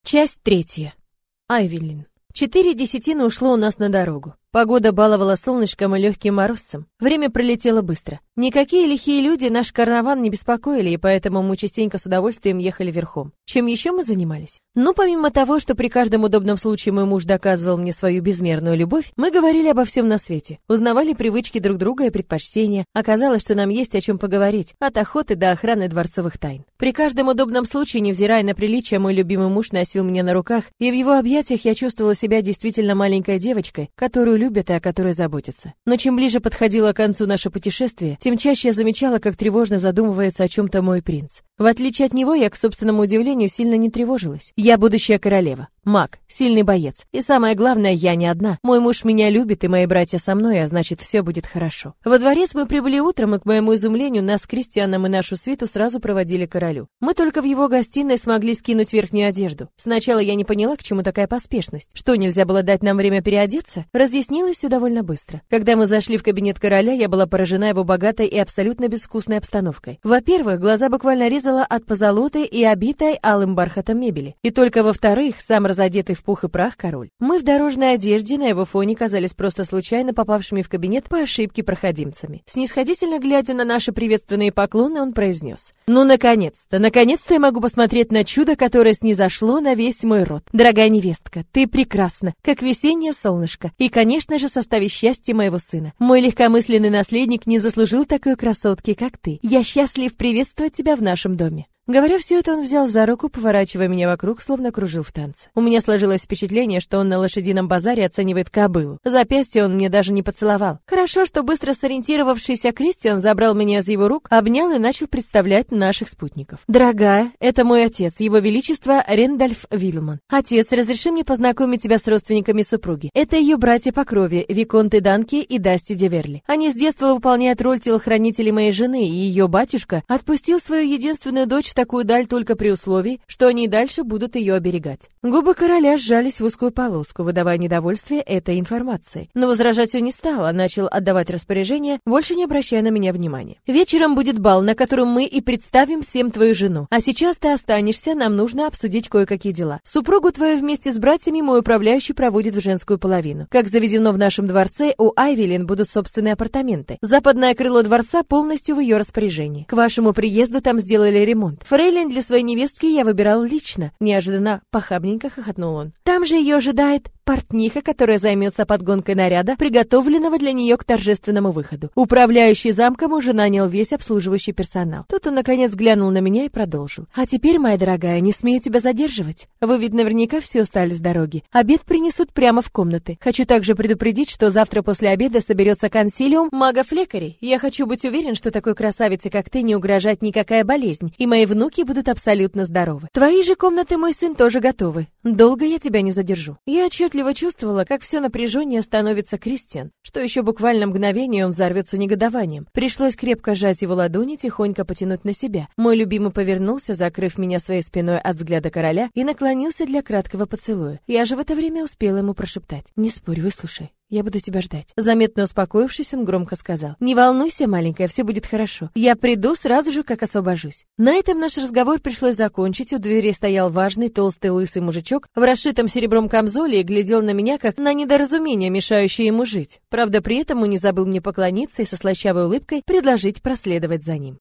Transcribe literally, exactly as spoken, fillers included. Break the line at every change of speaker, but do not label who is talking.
Часть третья. Айвелин. Четыре десятины ушло у нас на дорогу. Погода баловала солнышком и легким морозцем. Время пролетело быстро. Никакие лихие люди наш караван не беспокоили, и поэтому мы частенько с удовольствием ехали верхом. Чем еще мы занимались? Ну, помимо того, что при каждом удобном случае мой муж доказывал мне свою безмерную любовь, мы говорили обо всем на свете, узнавали привычки друг друга и предпочтения. Оказалось, что нам есть о чем поговорить, от охоты до охраны дворцовых тайн. При каждом удобном случае, невзирая на приличие, мой любимый муж носил меня на руках, и в его объятиях я чувствовала себя действительно маленькой девочкой, которую любят и о которой заботятся. Но чем ближе подходило к концу наше путешествие, тем чаще я замечала, как тревожно задумывается о чем-то мой принц. В отличие от него, я, к собственному удивлению, сильно не тревожилась. Я будущая королева, маг, сильный боец. И самое главное, я не одна. Мой муж меня любит, и мои братья со мной, а значит, все будет хорошо. Во дворец мы прибыли утром, и, к моему изумлению, нас с Кристианом и нашу свиту сразу проводили к королю. Мы только в его гостиной смогли скинуть верхнюю одежду. Сначала я не поняла, к чему такая поспешность. Что, нельзя было дать нам время переодеться? Разъяснилось все довольно быстро. Когда мы зашли в кабинет короля, я была поражена его богатой и абсолютно безвкусной обстановкой. Во-первых, глаза буквально резала от позолоты и обитой алым бархатом мебели. И только во-вторых, сам разодетый в пух и прах король. Мы в дорожной одежде на его фоне казались просто случайно попавшими в кабинет по ошибке проходимцами. Снисходительно глядя на наши приветственные поклоны, он произнес: «Ну, наконец-то, наконец-то я могу посмотреть на чудо, которое снизошло на весь мой род. Дорогая невестка, ты прекрасна, как весеннее солнышко, и, конечно же, составишь счастье моего сына. Мой легкомысленный наследник не заслужил такой красотки, как ты. Я счастлив приветствовать тебя в нашем доме». Говоря все это, он взял за руку, поворачивая меня вокруг, словно кружил в танце. У меня сложилось впечатление, что он на лошадином базаре оценивает кобылу. Запястье он мне даже не поцеловал. Хорошо, что быстро сориентировавшийся Кристиан забрал меня из его рук, обнял и начал представлять наших спутников. «Дорогая, это мой отец, его величество Рендольф Вильман. Отец, разреши мне познакомить тебя с родственниками супруги. Это ее братья по крови, виконты Данки и Дасти де Верли. Они с детства выполняют роль телохранителей моей жены, и ее батюшка отпустил свою единственную дочь в такую даль только при условии, что они и дальше будут ее оберегать». Губы короля сжались в узкую полоску, выдавая недовольствие этой информацией. Но возражать он не стал, а начал отдавать распоряжения, больше не обращая на меня внимания. «Вечером будет бал, на котором мы и представим всем твою жену. А сейчас ты останешься, нам нужно обсудить кое-какие дела. Супругу твою вместе с братьями мой управляющий проводит в женскую половину. Как заведено в нашем дворце, у Айвелин будут собственные апартаменты. Западное крыло дворца полностью в ее распоряжении. К вашему приезду там сделали ремонт. Фрейлин для своей невестки я выбирал лично», — неожиданно похабненько хохотнул он. «Там же ее ожидает портниха, которая займется подгонкой наряда, приготовленного для нее к торжественному выходу. Управляющий замком уже нанял весь обслуживающий персонал». Тут он, наконец, глянул на меня и продолжил. «А теперь, моя дорогая, не смею тебя задерживать. Вы ведь наверняка все устали с дороги. Обед принесут прямо в комнаты. Хочу также предупредить, что завтра после обеда соберется консилиум магов-лекарей. Я хочу быть уверен, что такой красавице, как ты, не угрожает никакая болезнь, и мои внуки будут абсолютно здоровы. Твои же комнаты, мой сын, тоже готовы. Долго я тебя не задержу». Я отчетливо чувствовала, как все напряжение становится Кристиан, что еще буквально мгновение он взорвется негодованием. Пришлось крепко сжать его ладони, тихонько потянуть на себя. Мой любимый повернулся, закрыв меня своей спиной от взгляда короля, и наклонился для краткого поцелуя. Я же в это время успела ему прошептать: «Не спорь, выслушай. Я буду тебя ждать». Заметно успокоившись, он громко сказал: «Не волнуйся, маленькая, все будет хорошо. Я приду сразу же, как освобожусь». На этом наш разговор пришлось закончить. У двери стоял важный, толстый, лысый мужичок в расшитом серебром камзоле и глядел на меня, как на недоразумение, мешающее ему жить. Правда, при этом он не забыл мне поклониться и со слащавой улыбкой предложить проследовать за ним.